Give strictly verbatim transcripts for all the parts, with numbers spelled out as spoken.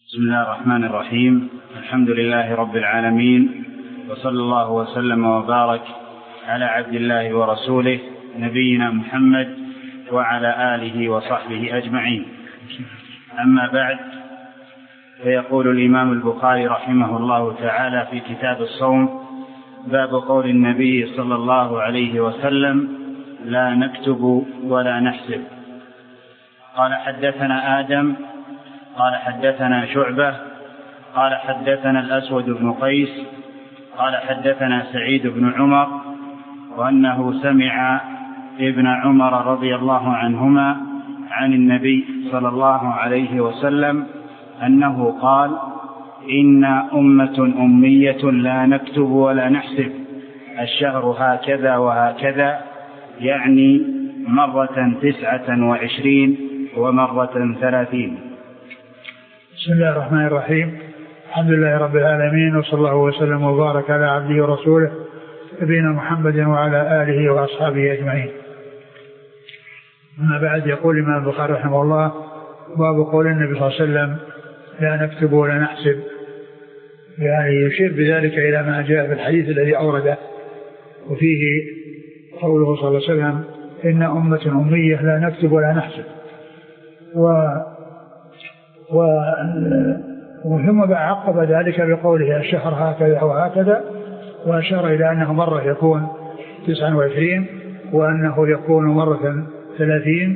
بسم الله الرحمن الرحيم. الحمد لله رب العالمين، وصلى الله وسلم وبارك على عبد الله ورسوله نبينا محمد وعلى آله وصحبه أجمعين. أما بعد، فيقول الإمام البخاري رحمه الله تعالى في كتاب الصوم: باب قول النبي صلى الله عليه وسلم: لا نكتب ولا نحسب. قال: حدثنا آدم قال حدثنا شعبة قال حدثنا الأسود بن قيس قال حدثنا سعيد بن عمر وأنه سمع ابن عمر رضي الله عنهما عن النبي صلى الله عليه وسلم أنه قال: إن أمة أمية لا نكتب ولا نحسب، الشهر هكذا وهكذا، يعني مرة تسعة وعشرين ومرة ثلاثين. بسم الله الرحمن الرحيم. الحمد لله رب العالمين، وصلى الله وسلم وبارك على عبده ورسوله نبينا محمد وعلى آله وأصحابه أجمعين. أما بعد، يقول الإمام البخاري رحمه الله: باب قول النبي صلى الله عليه وسلم: لا نكتب ولا نحسب، يعني يشير بذلك إلى ما جاء في الحديث الذي أورده، وفيه قوله صلى الله عليه وسلم: إن أمة أمية لا نكتب ولا نحسب. و و وثم عقب ذلك بقوله: الشهر هكذا وهكذا، وأشار إلى أنه مرة يكون تسعة وعشرين وأنه يكون مرة ثلاثين،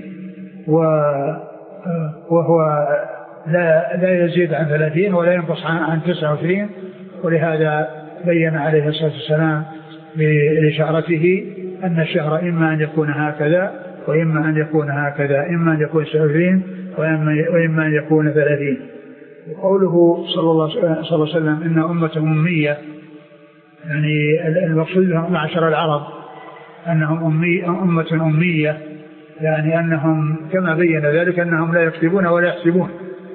وهو لا, لا يزيد عن ثلاثين ولا ينقص عن تسعة وعشرين. ولهذا بين عليه الصلاة والسلام بإشارته أن الشهر إما أن يكون هكذا وإما أن يكون هكذا، إما أن يكون تسعة وعشرين وإما أن يكون ثلاثين. وقوله صلى الله عليه وسلم: إن أمة أمية، يعني المقصود معشر العرب أنهم أمي أمة أمية، يعني أنهم كما بين ذلك أنهم لا يكتبون ولا يحسبون.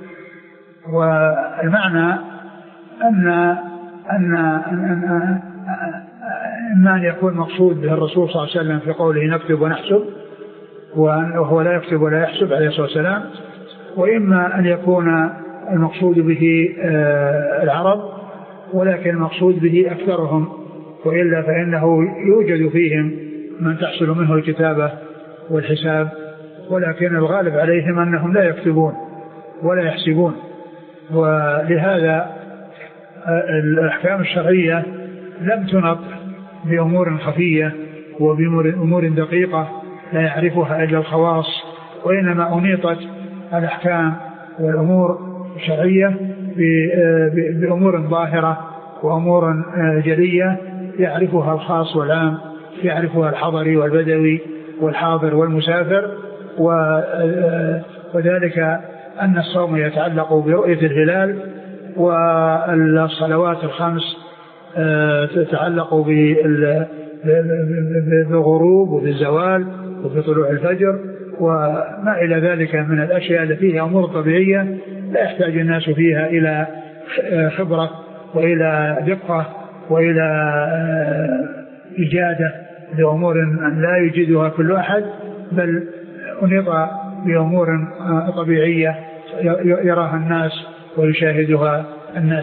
والمعنى أن أن أن إما أن يكون مقصود به الرسول صلى الله عليه وسلم في قوله نكتب ونحسب، وهو لا يكتب ولا يحسب عليه الصلاة والسلام، وإما أن يكون المقصود به العرب، ولكن المقصود به أكثرهم، وإلا فإنه يوجد فيهم من تحصل منه الكتابة والحساب، ولكن الغالب عليهم أنهم لا يكتبون ولا يحسبون. ولهذا الأحكام الشرعية لم تنط بأمور خفية وبأمور دقيقة لا يعرفها إلا الخواص، وإنما أنيطت الأحكام والأمور الشرعية بأمور ظاهرة وأمور جلية يعرفها الخاص والعام، يعرفها الحضري والبدوي والحاضر والمسافر. وذلك أن الصوم يتعلق برؤية الهلال، والصلوات الخمس تتعلق بالغروب وبالزوال وبطلوع الفجر وما إلى ذلك من الأشياء التي فيها أمور طبيعية لا يحتاج الناس فيها إلى خبرة وإلى دقة وإلى إجادة لأمور لا يجدها كل أحد، بل أنيط بأمور طبيعية يراها الناس ويشاهدها الناس.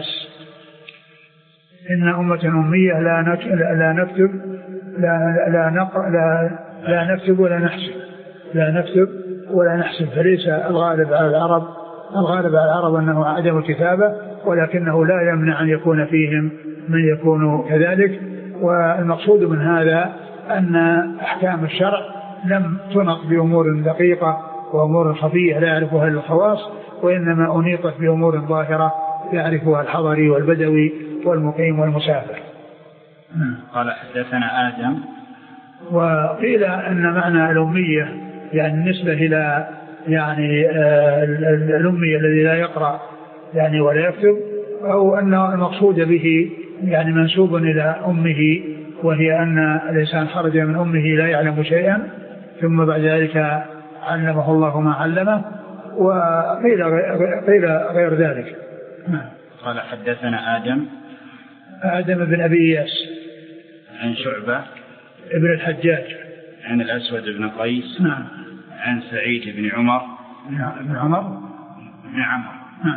إن أمة أمية لا نكتب لا لا نقرأ لا لا نكتب ولا نحسب لا نكتب ولا نحسب. فليس الغالب على العرب الغالب على العرب أنه عدم الكتابة، ولكنه لا يمنع أن يكون فيهم من يكون كذلك. والمقصود من هذا أن أحكام الشرع لم تنط بأمور دقيقة وأمور خفية لا يعرفها إلا الخواص، وإنما أنيطت بأمور ظاهرة يعرفها الحضري والبدوي والمقيم والمسافر. قال: حدثنا آدم. وقيل أن معنى الأمية يعني نسبة إلى يعني الأمي الذي لا يقرأ يعني ولا يكتب، أو أن المقصود به يعني منسوب إلى أمه، وهي أن الإنسان خرج من أمه لا يعلم شيئا ثم بعد ذلك علمه الله ما علمه. وقيل قيل غير ذلك. قال: حدثنا آدم آدم بن أبي إياس عن شعبة ابن الحجاج عن الأسود بن قيس نعم عن سعيد بن عمر نعم بن عمر بن عمر نعم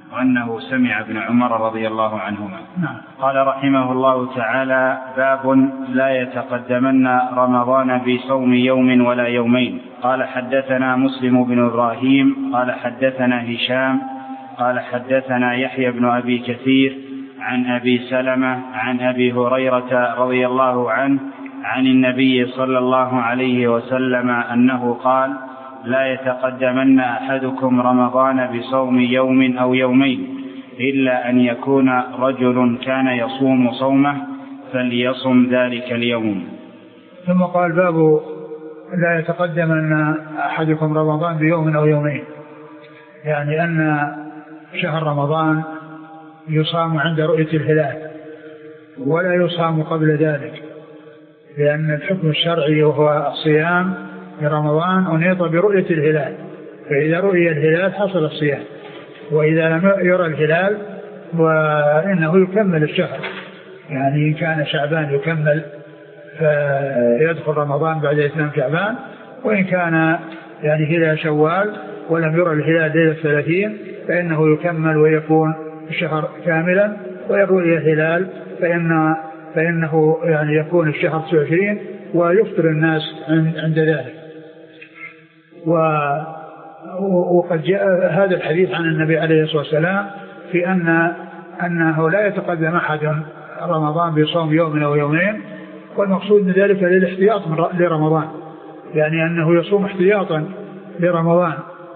وأنه سمع ابن عمر رضي الله عنهما. نعم. قال رحمه الله تعالى: باب لا يتقدمن رمضان بصوم يوم ولا يومين. قال حدثنا مسلم بن إبراهيم قال حدثنا هشام قال حدثنا يحيى بن أبي كثير عن أبي سلمة عن أبي هريرة رضي الله عنه عن النبي صلى الله عليه وسلم أنه قال: لا يتقدمن أحدكم رمضان بصوم يوم أو يومين إلا أن يكون رجل كان يصوم صومه فليصم ذلك اليوم. ثم قال: باب لا يتقدمن أحدكم رمضان بيوم أو يومين، يعني أن شهر رمضان يصام عند رؤية الهلال ولا يصام قبل ذلك، لأن الحكم الشرعي وهو الصيام في رمضان أنيط برؤية الهلال، فإذا رؤي الهلال حصل الصيام، وإذا لم يرى الهلال وإنه يكمل الشهر، يعني إن كان شعبان يكمل فيدخل رمضان بعد إتمام شعبان، وإن كان يعني هلال شوال ولم يرى الهلال ليلة ثلاثين فإنه يكمل ويكون الشهر كاملا، وإن رؤي الهلال فإن فإنه يعني يكون الشهر تسعة وعشرين ويفطر الناس عند ذلك. وقد جاء هذا الحديث عن النبي عليه الصلاة والسلام في أن أنه لا يتقدم أحد رمضان بصوم يوم أو يومين، والمقصود من ذلك للاحتياط لرمضان، يعني أنه يصوم احتياطا لرمضان،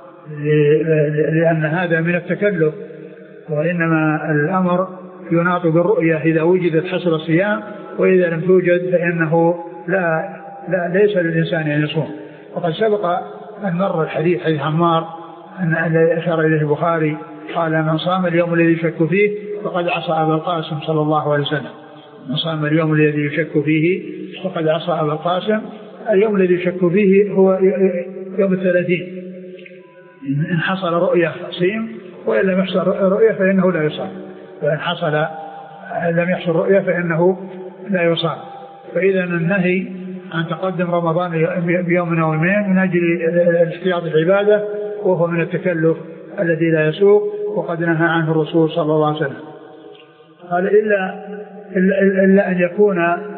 لأن هذا من التكلف، وإنما الأمر يناط بالرؤية إذا وجدت حصل الصيام، وإذا لم توجد فإنه لا, لا ليس للإنسان أن يصوم. وقد سبق أن مر الحديث حديث عمار أن أشار إليه البخاري قال: من صام اليوم الذي يشك فيه فقد عصى أبا القاسم صلى الله عليه وسلم. من صام اليوم الذي يشك فيه فقد عصى أبا القاسم. اليوم الذي يشك فيه هو يوم الثلاثين، إن حصل رؤية صيم، وإن لم يحصل رؤية فإنه لا يصام، وإن حصل لم يحصل رؤية فإنه لا يصام. فإذا النهي عن تقدم رمضان بيوم أو يومين من أجل الاحتياط العبادة، وهو من التكلف الذي لا يسوق، وقد نهى عنه الرسول صلى الله عليه وسلم. قال: إلا, إلا, إلا أن يكون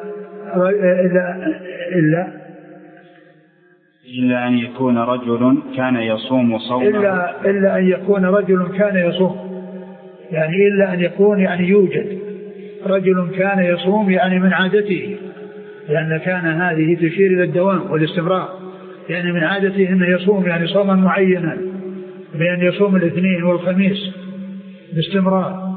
إلا, إلا, إلا أن يكون رجل كان يصوم صومه إلا, إلا أن يكون رجل كان يصوم، يعني إلا أن يكون يعني يوجد رجل كان يصوم يعني من عادته، لأن كان هذه تشير إلى الدوام والاستمرار، يعني من عادته أنه يصوم يعني صوما معينا، بأن يصوم الاثنين والخميس باستمرار،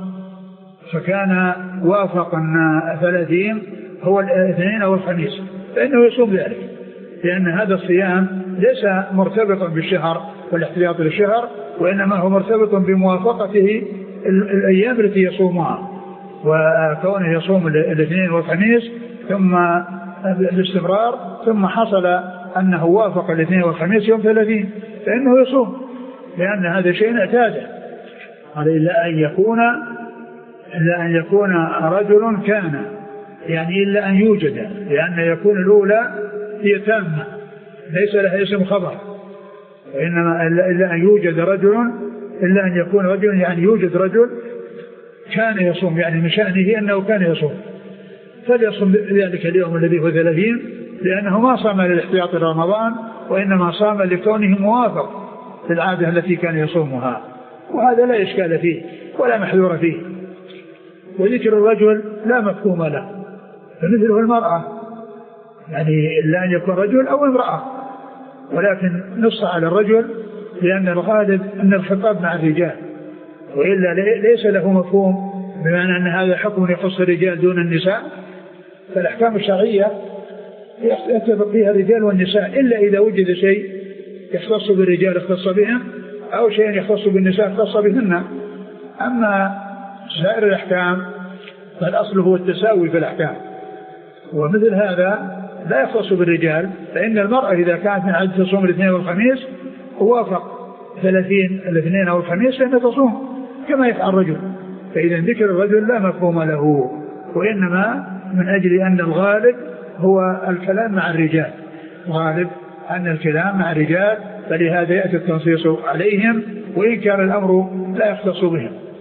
فكان وافق أن ثلاثين هو الاثنين أو الخميس فإنه يصوم ذلك، لأن هذا الصيام ليس مرتبطا بالشهر والاحتياط للشهر، وإنما هو مرتبط بموافقته الأيام التي يصومها، وكونه يصوم الاثنين والخميس ثم باستمرار، ثم حصل أنه وافق الاثنين والخميس يوم ثلاثين فإنه يصوم، لأن هذا شيء اعتاده. قال: إلا أن يكون إلا أن يكون رجل كان، يعني إلا أن يوجد، لأن يكون الأولى هي تامة ليس لها اسم خبر، وإنما إلا أن يوجد رجل، إلا أن يكون رجل يعني يوجد رجل كان يصوم، يعني من شأنه أنه كان يصوم، فليصوم ذلك اليوم الذي هو ثلاثين، لأنه ما صام للاحتياط لرمضان، وإنما صام لكونه موافق للعادة التي كان يصومها، وهذا لا إشكال فيه ولا محذور فيه. وذكر الرجل لا مفهوم له، فمثله المرأة، يعني إلا أن يكون رجل أو امرأة، ولكن نص على الرجل لأن الغالب أن الخطاب مع الرجال، وإلا ليس له مفهوم بمعنى أن هذا حكم يخص الرجال دون النساء، فالأحكام الشرعية يتفق فيها الرجال والنساء، إلا إذا وجد شيء يختص بالرجال اختص بهم، أو شيء يختص بالنساء اختص بهن. أما سائر الأحكام فالأصل هو التساوي في الأحكام، ومثل هذا لا يختص بالرجال، فإن المرأة إذا كانت من عادة تصوم الاثنين والخميس ووافق ثلاثين الاثنين أو الخميس فإنها تصوم كما يفعل الرجل. فإذا ذكر الرجل لا مفهوم له، وإنما من أجل أن الغالب هو الكلام مع الرجال، غالب أن الكلام مع الرجال، فلهذا يأتي التنصيص عليهم وإن كان الأمر لا يختص بهم.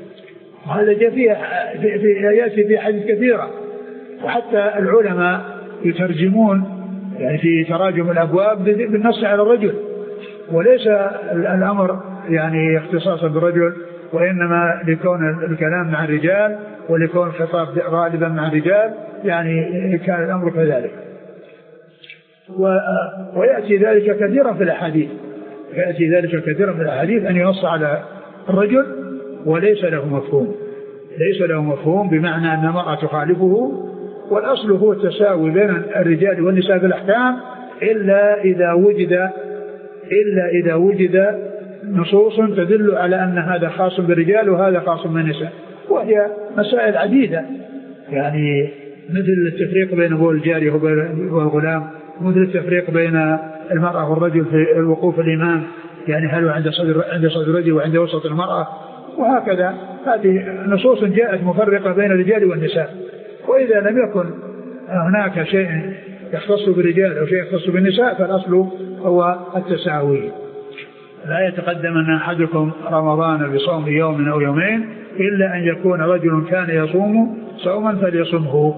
وهذا جاء فيه في, في يأتي في حديث كثيرة. وحتى العلماء يترجمون يعني في تراجم الأبواب بالنص على الرجل، وليس الأمر يعني اختصاصا بالرجل، وإنما لكون الكلام مع الرجال ولكون الخطاب غالبا مع الرجال يعني كان الأمر كذلك. ويأتي ذلك كثيرا في الأحاديث، يأتي ذلك كثيرا في الأحاديث أن ينص على الرجل وليس له مفهوم، ليس له مفهوم بمعنى أن المرأة تخالفه. والأصل هو التساوي بين الرجال والنساء في الأحكام إلا إذا وجد إلا إذا وجد نصوص تدل على أن هذا خاص بالرجال وهذا خاص بالنساء، وهي مسائل عديدة يعني مثل التفريق بين أبو الجارية والغلام، مثل التفريق بين المرأة والرجل في الوقوف الإمام، يعني هل عند صدر عند صدر الرجل وعند وسط المرأة، وهكذا. هذه نصوص جاءت مفرقة بين الرجال والنساء. وإذا لم يكن هناك شيء يختص بالرجال أو شيء يختص بالنساء فالأصل هو التساوي. لا يتقدم أن أحدكم رمضان بصوم يوم أو يومين إلا أن يكون رجل كان يصوم صوما فليصمه.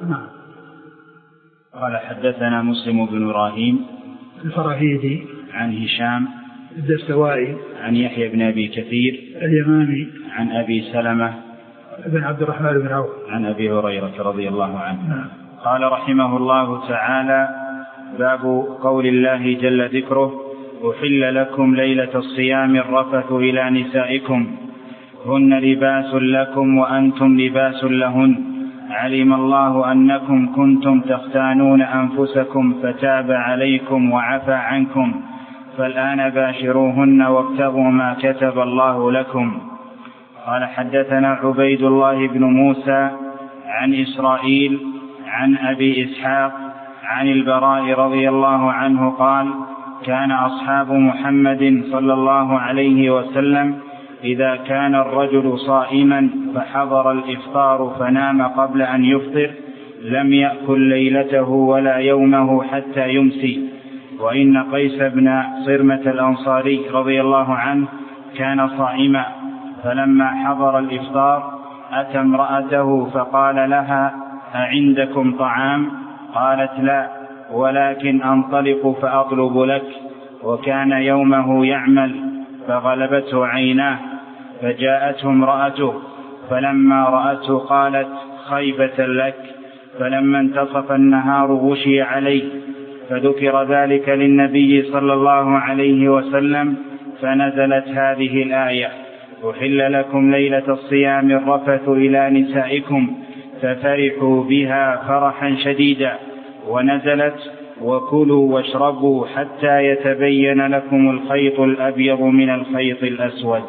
قال حدثنا مسلم بن إبراهيم الفراهيدي عن هشام الدستوائي عن يحيى بن أبي كثير اليمامي عن أبي سلمة بن عبد الرحمن بن عوف عن أبي هريرة رضي الله عنه قال رحمه الله تعالى: باب قول الله جل ذكره: أحل لكم ليلة الصيام الرفث إلى نسائكم هن لباس لكم وأنتم لباس لهن علم الله أنكم كنتم تختانون أنفسكم فتاب عليكم وعفى عنكم فالآن باشروهن وابتغوا ما كتب الله لكم. قال حدثنا عبيد الله بن موسى عن إسرائيل عن أبي إسحاق عن البراء رضي الله عنه قال: كان أصحاب محمد صلى الله عليه وسلم إذا كان الرجل صائما فحضر الإفطار فنام قبل أن يفطر لم يأكل ليلته ولا يومه حتى يمسي. وإن قيس بن صرمة الأنصاري رضي الله عنه كان صائما، فلما حضر الإفطار أتى امرأته فقال لها: أعندكم طعام؟ قالت: لا، ولكن أنطلق فأطلب لك. وكان يومه يعمل فغلبته عيناه، فجاءته امرأته فلما رأته قالت: خيبة لك. فلما انتصف النهار غشي عليه، فذكر ذلك للنبي صلى الله عليه وسلم فنزلت هذه الآية: أحل لكم ليلة الصيام الرفث إلى نسائكم ففرحوا بها فرحا شديدا. ونزلت: وكلوا واشربوا حتى يتبين لكم الخيط الأبيض من الخيط الأسود.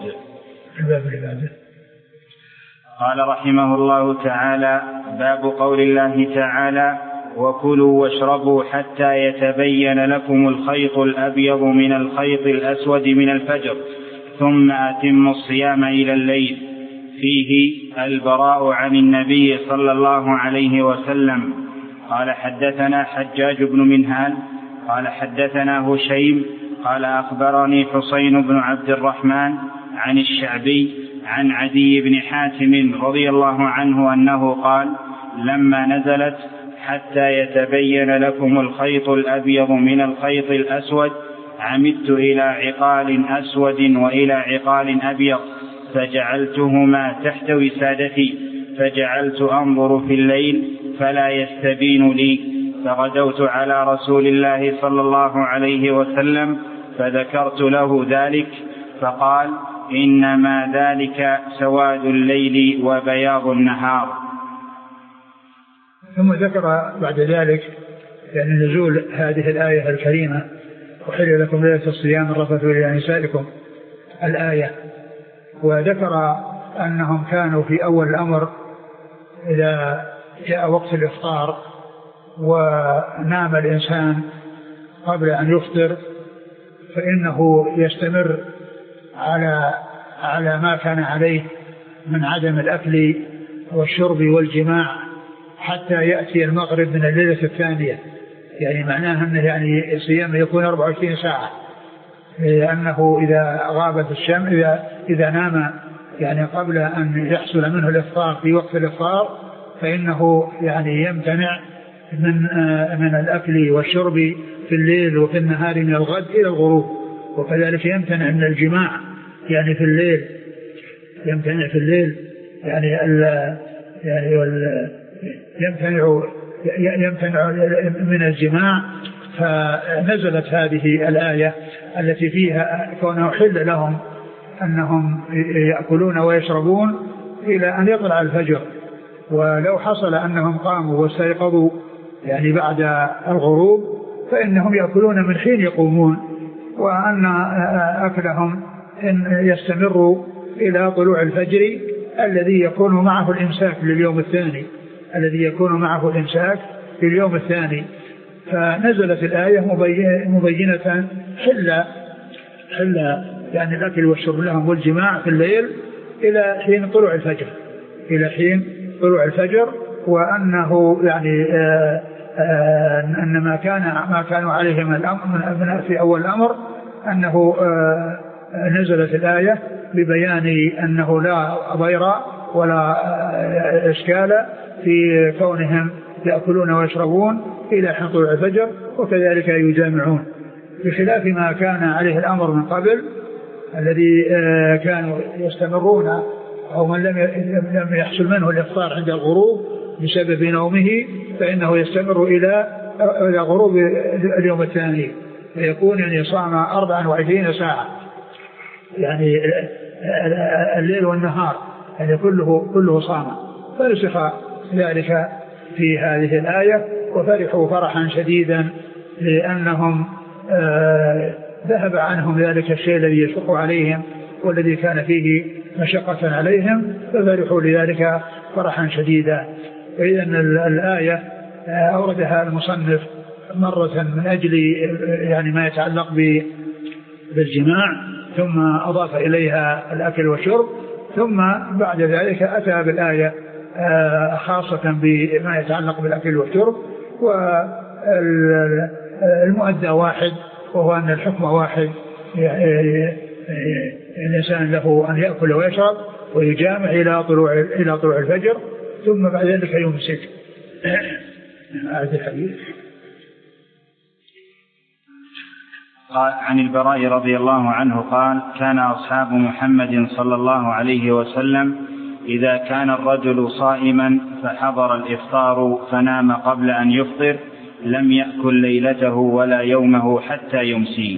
قال رحمه الله تعالى: باب قول الله تعالى: وكلوا واشربوا حتى يتبين لكم الخيط الأبيض من الخيط الأسود من الفجر ثم أتموا الصيام إلى الليل. فيه البراء عن النبي صلى الله عليه وسلم. قال حدثنا حجاج بن منهال قال حدثنا هشيم قال أخبرني حسين بن عبد الرحمن عن الشعبي عن عدي بن حاتم رضي الله عنه أنه قال: لما نزلت حتى يتبين لكم الخيط الأبيض من الخيط الأسود عمدت إلى عقال أسود وإلى عقال أبيض فجعلتهما تحت وسادتي، فجعلت أنظر في الليل فلا يستبين لي، فغدوت على رسول الله صلى الله عليه وسلم فذكرت له ذلك فقال: إنما ذلك سواد الليل وبياض النهار. ثم ذكر بعد ذلك يعني نزول هذه الآية الكريمة: أحل لكم ليلة الصيام الرفث إلى نسائكم الآية، وذكر أنهم كانوا في أول الأمر إذا جاء وقت الإفطار ونام الإنسان قبل أن يفطر فإنه يستمر على على ما كان عليه من عدم الأكل والشرب والجماع حتى يأتي المغرب من الليلة الثانية، يعني معناه أنه يعني الصيام يكون أربعة وعشرين ساعة، لأنه إذا غابت الشمس إذا, إذا نام يعني قبل أن يحصل منه الإفطار في وقت الإفطار فإنه يعني يمتنع من من الأكل والشرب في الليل وفي النهار من الغد إلى الغروب، وكذلك يمتنع من الجماع يعني في الليل، يمتنع في الليل يعني ال يعني يمتنع يمتنع من الجماع. فنزلت هذه الآية التي فيها كونه حل لهم أنهم يأكلون ويشربون إلى أن يطلع الفجر، ولو حصل أنهم قاموا واستيقظوا يعني بعد الغروب فإنهم يأكلون من حين يقومون، وأن أكلهم إن يستمروا إلى طلوع الفجر الذي يكون معه الإمساك لليوم الثاني الذي يكون معه الإمساك لليوم الثاني. فنزلت الآية مبينة حل حل يعني الأكل والشرب لهم والجماع في الليل إلى حين طلوع الفجر إلى حين طلوع الفجر وأنه يعني آآ آآ أن ما كان ما كانوا عليه من الأمر في أول الأمر أنه نزلت الآية ببيان أنه لا ضير ولا إشكال في كونهم يأكلون ويشربون إلى حين طلوع الفجر، وكذلك يجامعون، بخلاف ما كان عليه الأمر من قبل الذي كانوا يستمرون أو من لم يحصل منه الإفطار عند الغروب بسبب نومه فإنه يستمر إلى إلى غروب اليوم الثاني، فيكون يعني صام أربعة وعشرين ساعة يعني الليل والنهار يعني كله كله صام. فرسخ ذلك في هذه الآية وفرحوا فرحا شديدا لأنهم آه ذهب عنهم ذلك الشيء الذي يشق عليهم والذي كان فيه مشقة عليهم، ففرحوا لذلك فرحا شديدا. وإذن الآية أوردها المصنف مرة من أجل يعني ما يتعلق بالجماع، ثم أضاف إليها الأكل والشرب، ثم بعد ذلك أتى بالآية خاصة بما يتعلق بالأكل والشرب. والمؤدى واحد، وهو أن الحكم واحد، الإنسان له أن يأكل ويشرب ويجامع إلى طلوع إلى طلوع الفجر، ثم بعد ذلك يمسك. هذا الحديث. قال عن البراء رضي الله عنه قال: كان أصحاب محمد صلى الله عليه وسلم إذا كان الرجل صائما فحضر الإفطار فنام قبل أن يفطر لم يأكل ليلته ولا يومه حتى يمسي.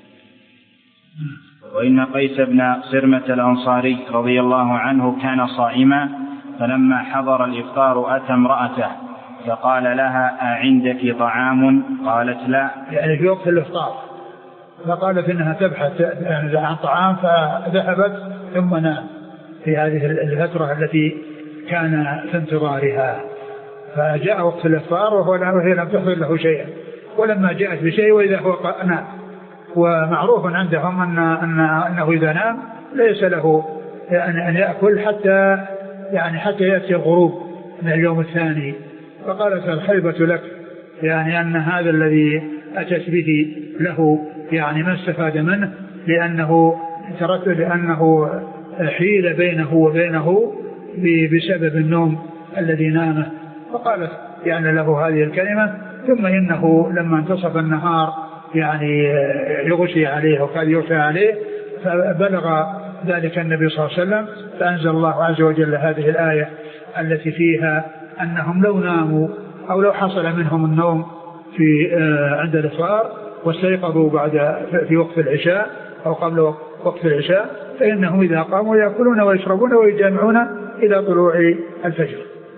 وإن قيس بن صرمة الأنصاري رضي الله عنه كان صائما، فلما حضر الإفطار أتى امرأته فقال لها: أعندك طعام؟ قالت: لا. يعني في وقت الإفطار، فقالت إنها تبحث عن طعام، فذهبت ثم نام في هذه الفترة التي كان في انتظارها. فجاء وقت الإفطار وهي لم تحضر له شيئا، ولما جاءت بشيء وإذا هو نام. ومعروف عندهم أن أن أنه إذا نام ليس له أن يأكل حتى يعني حتى يأتي الغروب من اليوم الثاني. فقالت: الخيبة لك، يعني أن هذا الذي أتت به له يعني ما استفاد منه، لأنه ترتب لأنه حيل بينه وبينه بسبب النوم الذي نامه. فقالت يعني له هذه الكلمة. ثم إنه لما انتصف النهار يعني يغشي عليه وكان يغشى عليه، فبلغ ذلك النبي صلى الله عليه وسلم، فأنزل الله عز وجل هذه الآية التي فيها أنهم لو ناموا أو لو حصل منهم النوم في عند الإفطار واستيقظوا بعد في وقت العشاء أو قبل وقت العشاء، فإنهم إذا قاموا يأكلون ويشربون ويجامعون إلى طلوع الفجر.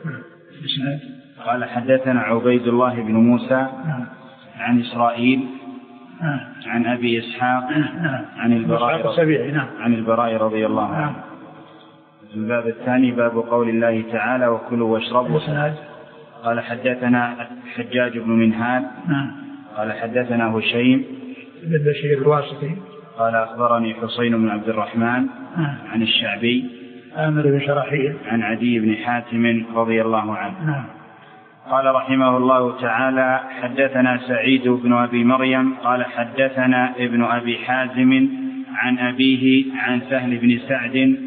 قال: حدثنا عبيد الله بن موسى عن إسرائيل عن أبي إسحاق عن البراء عن البراء رضي الله عنه. الباب الثاني باب قول الله تعالى: وكلوا واشربوا. قال: حدثنا حجاج بن منهال قال: حدثنا هشيم بن بشير الواسطي قال: أخبرني حسين بن عبد الرحمن عن الشعبي عامر بن شراحيل عن عدي بن حاتم رضي الله عنه. قال رحمه الله تعالى: حدثنا سعيد بن أبي مريم قال: حدثنا ابن أبي حازم عن أبيه عن سهل بن سعد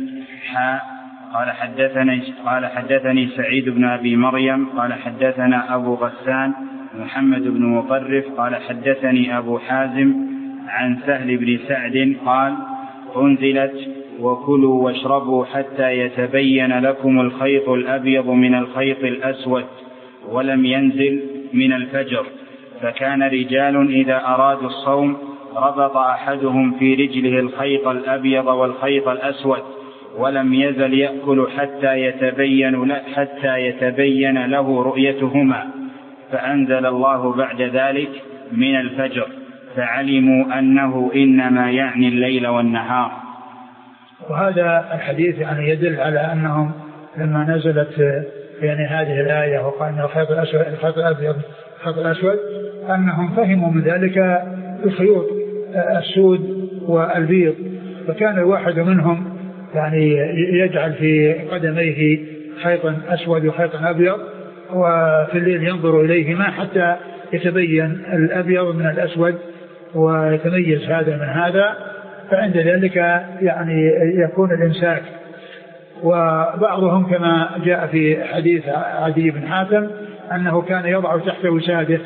حاء قال حدثني قال حدثني سعيد بن أبي مريم قال حدثنا أبو غسان محمد بن مطرف قال حدثني أبو حازم عن سهل بن سعد قال أنزلت وكلوا واشربوا حتى يتبين لكم الخيط الأبيض من الخيط الأسود ولم ينزل من الفجر، فكان رجال إذا أرادوا الصوم ربط أحدهم في رجله الخيط الأبيض والخيط الأسود ولم يزل يأكل حتى يتبين حتى يتبين له رؤيتهما، فأنزل الله بعد ذلك من الفجر، فعلموا أنه إنما يعني الليل والنهار. وهذا الحديث يعني يدل على أنهم لما نزلت يعني هذه الآية وقال أن الخيط الأسود الخيط الأبيض الخيط الأسود أنهم فهموا من ذلك الخيوط السود والبيض، فكان الواحد منهم يعني يجعل في قدميه خيطا أسود وخيطا أبيض، وفي الليل ينظر إليهما حتى يتبين الأبيض من الأسود ويتميز هذا من هذا، فعند ذلك يعني يكون الإمساك. وبعضهم كما جاء في حديث عدي بن حاتم أنه كان يضع تحت وساده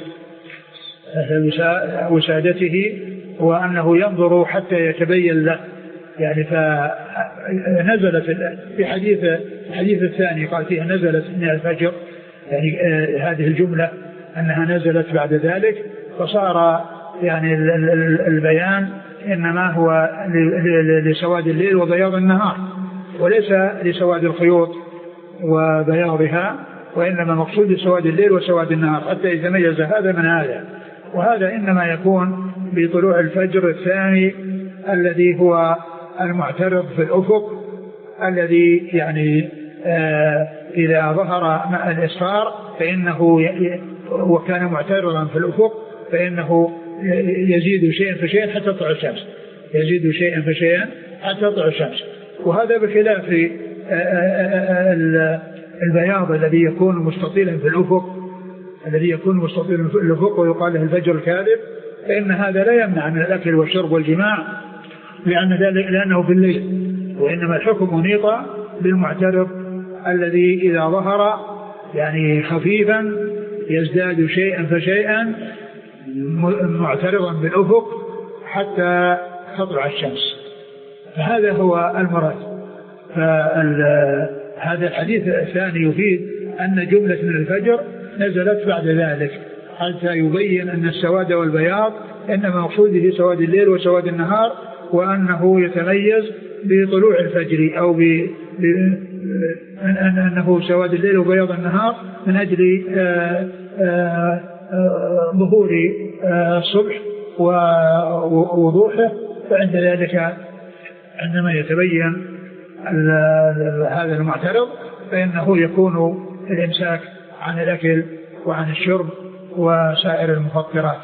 وسادته وأنه ينظر حتى يتبين له، يعني فنزلت في حديث الحديث الثاني قال فيها نزلت من الفجر، يعني هذه الجملة أنها نزلت بعد ذلك، فصار يعني البيان إنما هو لسواد الليل وبياض النهار وليس لسواد الخيوط وبياضها، وإنما مقصود سواد الليل وسواد النهار حتى يتميز هذا من هذا. وهذا إنما يكون بطلوع الفجر الثاني الذي هو المعترض في الأفق، الذي يعني آه إذا ظهر الإصفار فإنه وكان معترضا في الأفق فإنه يزيد شيئا فشيئا حتى تطلع الشمس، يزيد شيئا فشيئا حتى تطلع الشمس. وهذا بخلاف البياض الذي يكون مستطيلا في الأفق الذي يكون مستطيلا في الأفق ويقال له الفجر الكاذب، فإن هذا لا يمنع من الأكل والشرب والجماع لأن ذلك لأنه في الليل، وإنما الحكم منيط بالمعترض الذي إذا ظهر يعني خفيفا يزداد شيئا فشيئا معترضا بالأفق حتى تطلع الشمس، فهذا هو المراد. فهذا الحديث الثاني يفيد أن جملة من الفجر نزلت بعد ذلك حتى يبين أن السواد والبياض إنما مقصود به سواد الليل وسواد النهار، وأنه يتميز بطلوع الفجر أو ب... ب... أنه سواد الليل وبياض النهار من أجل آآ آآ آآ ظهور الصبح ووضوحه. فعند ذلك عندما يتبين هذا المعترض فإنه يكون الإمساك عن الأكل وعن الشرب وسائر المفطرات.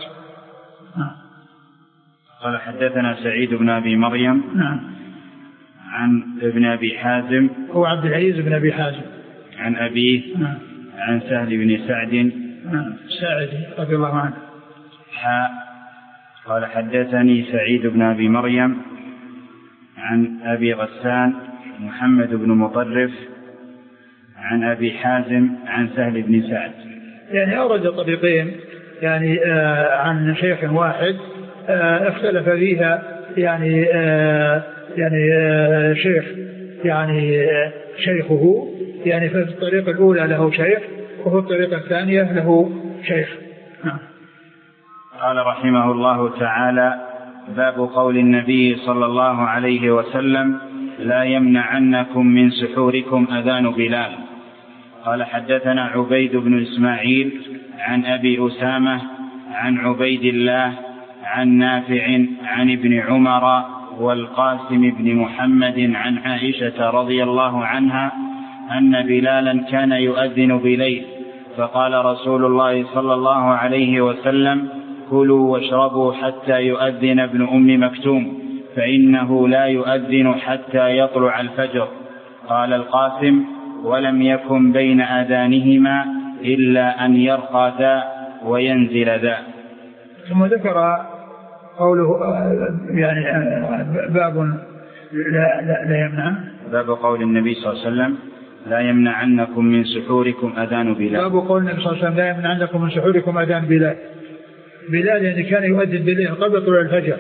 قال حدثنا سعيد بن أبي مريم نعم عن ابن أبي حازم هو عبد العزيز بن أبي حازم عن أبيه نعم عن سهل بن سعد نعم ساعدي رضي الله عنه. حاء قال حدثني سعيد بن أبي مريم عن أبي غسان محمد بن مطرف عن أبي حازم عن سهل بن سعد. يعني أورد طريقين يعني آه عن شيخ واحد آه اختلف فيها يعني آه يعني آه شيخ يعني آه شيخه يعني في الطريقة الأولى له شيخ وفي الطريقة الثانية له شيخ. نعم. قال رحمه الله تعالى: باب قول النبي صلى الله عليه وسلم: لا يمنعنكم من سحوركم أذان بلال. قال حدثنا عبيد بن إسماعيل عن أبي أسامة عن عبيد الله عن نافع عن ابن عمر والقاسم بن محمد عن عائشة رضي الله عنها أن بلالا كان يؤذن بليل، فقال رسول الله صلى الله عليه وسلم: كلوا واشربوا حتى يؤذن ابن أم مكتوم، فإنه لا يؤذن حتى يطلع الفجر. قال القاسم: ولم يكن بين آذانهما إلا أن يرقى ذا وينزل ذا. ثم ذكر قوله يعني باب لا, لا, لا يمنع باب قول النبي صلى الله عليه وسلم لا يمنعنكم من سحوركم أذان بلال. باب قول النبي صلى الله عليه وسلم لا يمنعنكم من سحوركم أذان بلال. بلال يعني كان يؤذن بالليل قبل طلوع الفجر،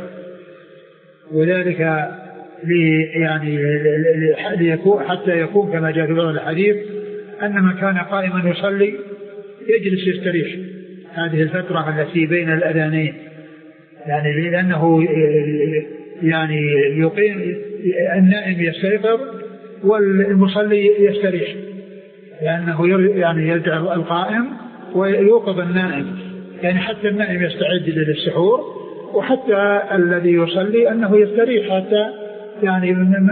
وذلك لي يعني ليكون حتى يكون كما جاء في بعض الحديث أن من كان قائما يصلي يجلس يستريح هذه الفترة التي بين الأذانين، يعني لأنه يعني يقيم النائم يستيقظ والمصلي يستريح، لأنه يعني يرجع القائم ويوقظ النائم، يعني حتى النائم يستعد للسحور وحتى الذي يصلي أنه يستريح حتى يعني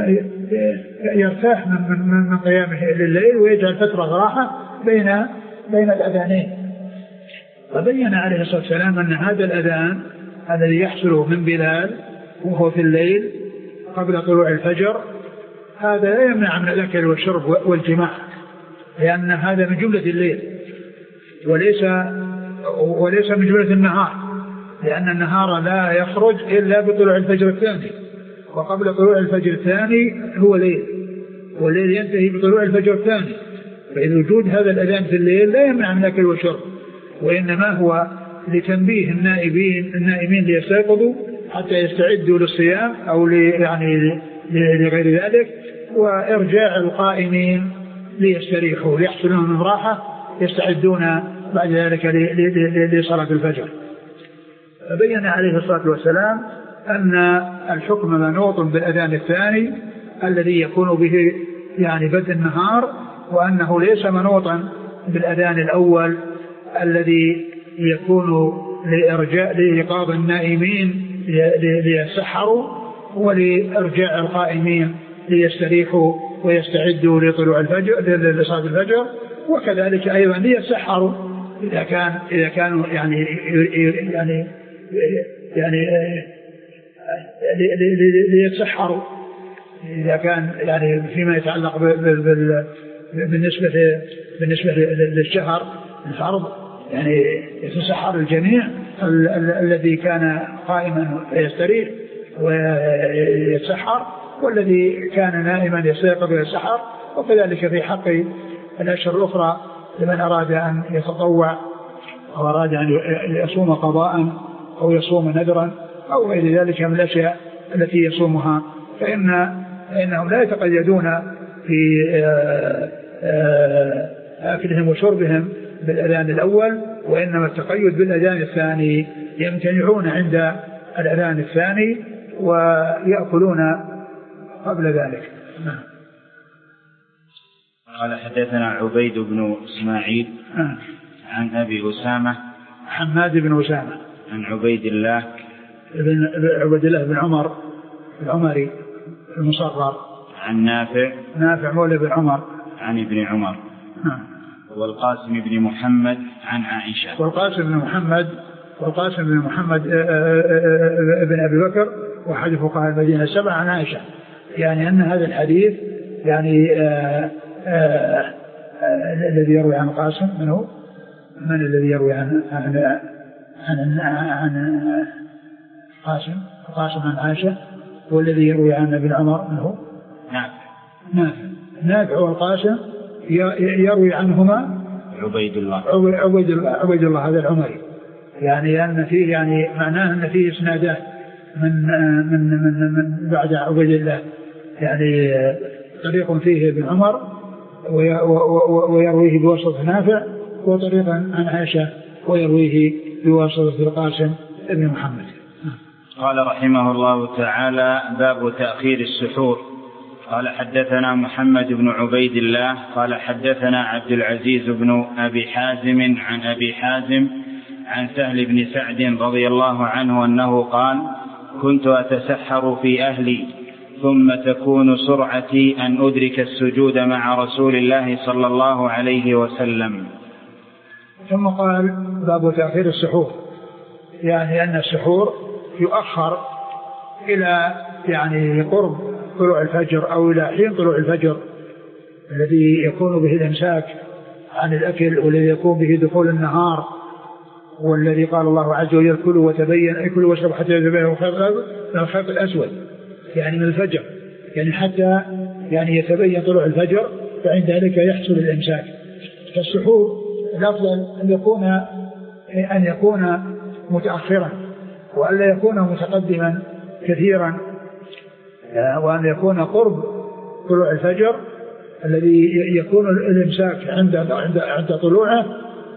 يرتاح من, من, من قيامه لليل ويجعل فترة راحة بين بين الأذانين. فبين عليه الصلاة والسلام أن هذا الأذان الذي يحصل من بلال وهو في الليل قبل طلوع الفجر هذا لا يمنع من الأكل والشرب والجماع، لأن هذا من جملة الليل وليس وليس من جملة النهار، لأن النهار لا يخرج إلا بطلوع الفجر الثاني، وقبل طلوع الفجر الثاني هو ليل، والليل ينتهي بطلوع الفجر الثاني. فإذا وجود هذا الأذان في الليل لا يمنع من الأكل والشرب، وإنما هو لتنبيه النائبين النائمين ليستيقظوا حتى يستعدوا للصيام أو يعني لغير ذلك، وإرجاع القائمين ليستريحوا ليحصلون من راحة يستعدون بعد ذلك لصلاة الفجر. فبين عليه الصلاة والسلام أن الحكم منوط بالأذان الثاني الذي يكون به يعني بدء النهار، وأنه ليس منوطا بالأذان الأول الذي يكون لإرجاء لإيقاظ النائمين ليسحروا ولإرجاع القائمين ليستريحوا ويستعدوا لطلوع الفجر لصلاة الفجر، وكذلك أيضا ليسحروا إذا كان إذا كانوا يعني يعني يعني ليتسحروا إذا كان يعني فيما يتعلق بالنسبة بالنسبة للشهر الفرض، يعني يتسحر الجميع الذي كان قائما يستريح ويتسحر، والذي كان نائما يستيقظ ويتسحر، وكذلك في حق الأشهر الأخرى لمن أراد أن يتطوع أو أراد أن يصوم قضاء أو يصوم نذرا أو غير ذلك من الأشياء التي يصومها، فإن فإنهم لا يتقيدون في أكلهم وشربهم بالأذان الأول، وإنما التقيد بالأذان الثاني، يمتنعون عند الأذان الثاني ويأكلون قبل ذلك. قال حدثنا عبيد بن إسماعيل عن أبي أسامة حماد بن أسامة عن عبيد الله بن عبيد الله بن عمر العمري المصغر عن نافع نافع مولى بن عمر عن ابن عمر والقاسم بن محمد عن عائشة والقاسم بن محمد والقاسم بن محمد ابن أبي بكر وأحد فقهاء المدينة السبع عن عائشة، يعني أن هذا الحديث يعني آآ آآ الذي يروي عن القاسم من هو؟ من الذي يروي عن عن عن, عن قاسم قاسم عن عائشة، والذي يروي عن ابن عمر من هو؟ نافع نافع نافع والقاسم يروي عنهما عبيد الله عبيد الله عبيد الله هذا العمري، يعني أن فيه يعني معناه أن فيه إسنادات من من من من بعد عبيد الله، يعني طريق فيه ابن عمر ويرويه بواسطة نافع، وطريقا عن عائشة ويرويه بواسطة القاسم ابن محمد. قال رحمه الله تعالى: باب تأخير السحور. قال حدثنا محمد بن عبيد الله قال حدثنا عبد العزيز بن أبي حازم عن أبي حازم عن سهل بن سعد رضي الله عنه أنه قال: كنت أتسحر في أهلي ثم تكون سرعتي أن أدرك السجود مع رسول الله صلى الله عليه وسلم. ثم قال: باب تأخير السحور، يعني أن السحور يؤخر إلى يعني قرب طلوع الفجر أو إلى حين طلوع الفجر الذي يكون به الإمساك عن الأكل، والذي يكون به دخول النهار، والذي قال الله عز وجل: كلوا وتبين أكلوا واشربوا حتى يتبين الخيط الأسود، يعني من الفجر، يعني حتى يعني يتبين طلوع الفجر فعند ذلك يحصل الإمساك. فالسحور الأفضل أن يكون أن يكون متأخرا وألا يكون متقدما كثيرا، وأن يكون قرب طلوع الفجر الذي يكون الإمساك عند عند عند طلوعه،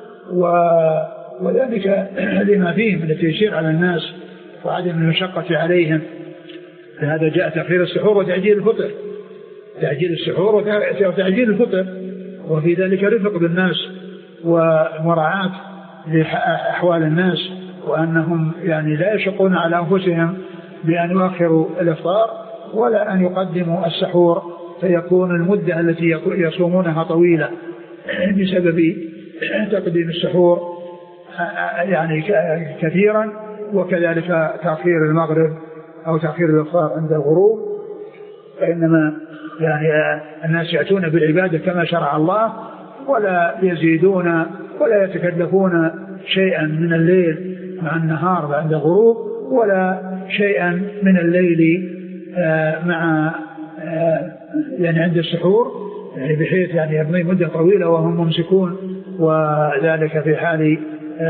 وذلك لما فيه من التيسير على الناس وعدم المشقة عليهم. لهذا جاء تأخير السحور وتعجيل الفطر، تعجيل السحور وتعجيل الفطر، وفي ذلك رفق بالناس ومراعاة لأحوال الناس، وأنهم يعني لا يشقون على أنفسهم بأن يؤخروا الإفطار ولا أن يقدموا السحور فيكون المدة التي يصومونها طويلة بسبب تقديم السحور يعني كثيرا، وكذلك تأخير المغرب أو تأخير الإفطار عند الغروب. فإنما يعني الناس يأتون بالعبادة كما شرع الله ولا يزيدون ولا يتكلفون شيئا من الليل مع النهار عند الغروب، ولا شيئا من الليل مع يعني عند السحور، يعني بحيث يعني يبني مدة طويلة وهم ممسكون، وذلك في حال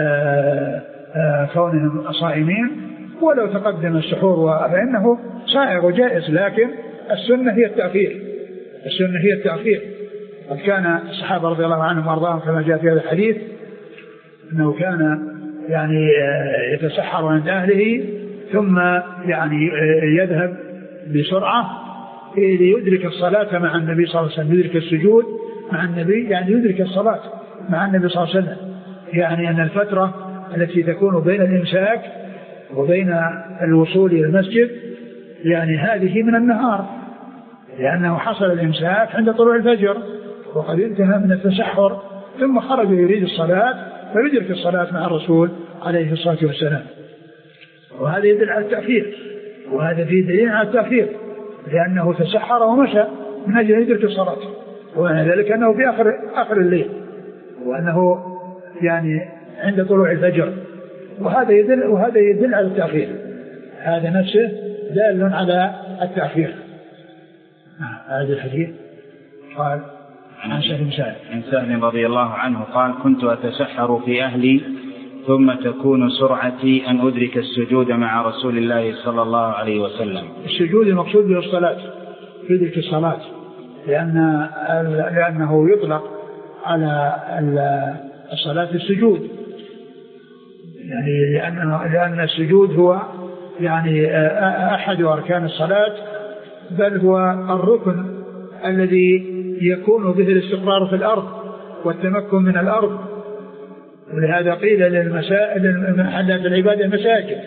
كونهم صائمين. ولو تقدم السحور فإنه سائغ وجائز، لكن السنة هي التأخير، السنة هي التأخير. قد كان الصحابة رضي الله عنهم وارضاهم كما جاء في هذا الحديث أنه كان يعني يتسحر عند أهله ثم يعني يذهب بسرعة ليدرك الصلاة مع النبي صلى الله عليه وسلم، يدرك السجود مع النبي، يعني يدرك الصلاة مع النبي صلى الله عليه وسلم. يعني أن الفترة التي تكون بين الإمساك وبين الوصول إلى المسجد يعني هذه من النهار، لأنه حصل الإمساك عند طلوع الفجر وقد انتهى من التسحر، ثم خرج يريد الصلاة فيدرك الصلاة مع الرسول عليه الصلاة والسلام. وهذا يدل على التأخير، وهذا فيه دليل على التأخير، لأنه تسحر ومشى من أجل أن يدرك الصلاة، وذلك أنه في آخر, آخر الليل، وأنه يعني عند طلوع الفجر، وهذا يدل, وهذا يدل على التأخير، هذا نفسه دال على التأخير. هذا الحديث قال عن سهل سهل عن سهل رضي الله عنه قال: كنت أتسحر في أهلي ثم تكون سرعتي أن أدرك السجود مع رسول الله صلى الله عليه وسلم. السجود المقصود به الصلاة، يدرك الصلاة، لأن لأنه يطلق على الصلاة السجود، يعني لأن لأن السجود هو يعني أحد أركان الصلاة، بل هو الركن الذي يكون به الاستقرار في الأرض والتمكن من الأرض. ولهذا قيل للمحلات العبادة مساجد،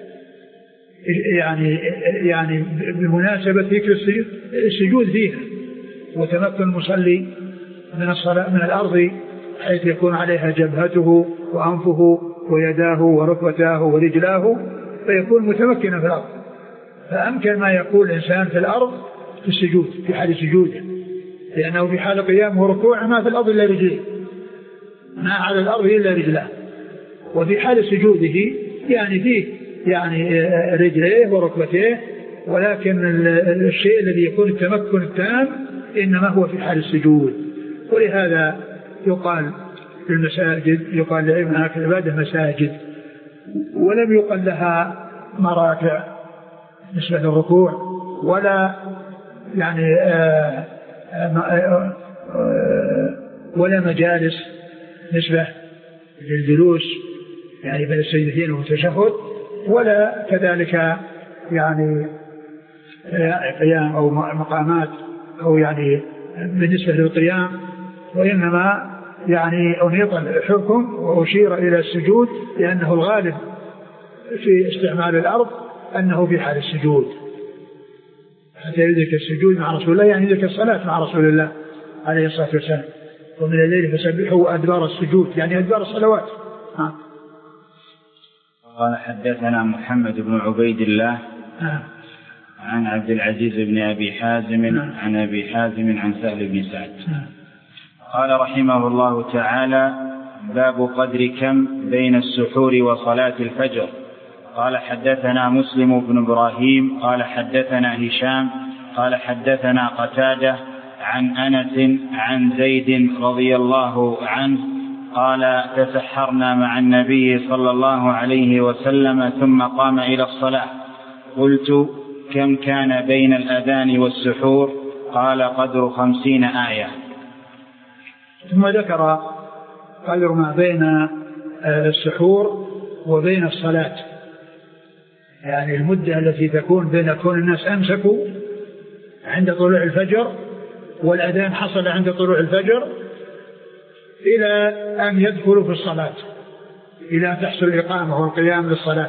يعني يعني بمناسبة ذكر السجود فيها وتمكن المصلي من الصلاة من الأرض حيث يكون عليها جبهته وأنفه ويداه وركبتاه ورجلاه، فيكون متمكنا في الأرض. فأمكن ما يكون الإنسان في الأرض في السجود، في حال سجوده، لأنه في حال قيامه وركوعه ما في الأرض إلا رجليه، ما على الأرض إلا رجلاه. وفي حال سجوده يعني فيه يعني رجليه وركبتيه، ولكن الشيء الذي يكون التمكن التام إنما هو في حال السجود. ولهذا يقال للمساجد، يقال لأماكن العبادة مساجد، ولم يقل لها مراكع نسبة للركوع، ولا يعني آآ آآ ولا مجالس نسبة للجلوس يعني بين السجدتين والتشهد، ولا كذلك يعني قيام أو مقامات أو يعني بالنسبة للقيام، وإنما يعني أنيط الحكم وأشير إلى السجود لأنه الغالب في استعمال الأرض أنه في حال السجود، حتى يدرك السجود مع رسول الله يعني يدرك الصلاة مع رسول الله عليه الصلاة والسلام. ومن الليل فسبحوا أدبار السجود يعني أدبار الصلوات. ها. قال: حدثنا محمد بن عبيد الله ها. عن عبد العزيز بن أبي حازم ها. عن أبي حازم عن سهل بن سعد ها. قال رحمه الله تعالى: باب قدر كم بين السحور وصلاة الفجر. قال: حدثنا مسلم بن إبراهيم قال حدثنا هشام قال حدثنا قتادة عن أنس عن زيد رضي الله عنه قال تسحرنا مع النبي صلى الله عليه وسلم ثم قام إلى الصلاة قلت كم كان بين الأذان والسحور قال قدر خمسين آية. ثم ذكر قدر ما بين السحور وبين الصلاة، يعني المدة التي تكون بين كون الناس أمسكوا عند طلوع الفجر والأذان حصل عند طلوع الفجر إلى أن يدخلوا في الصلاة، إلى أن تحصل الإقامة والقيام للصلاة.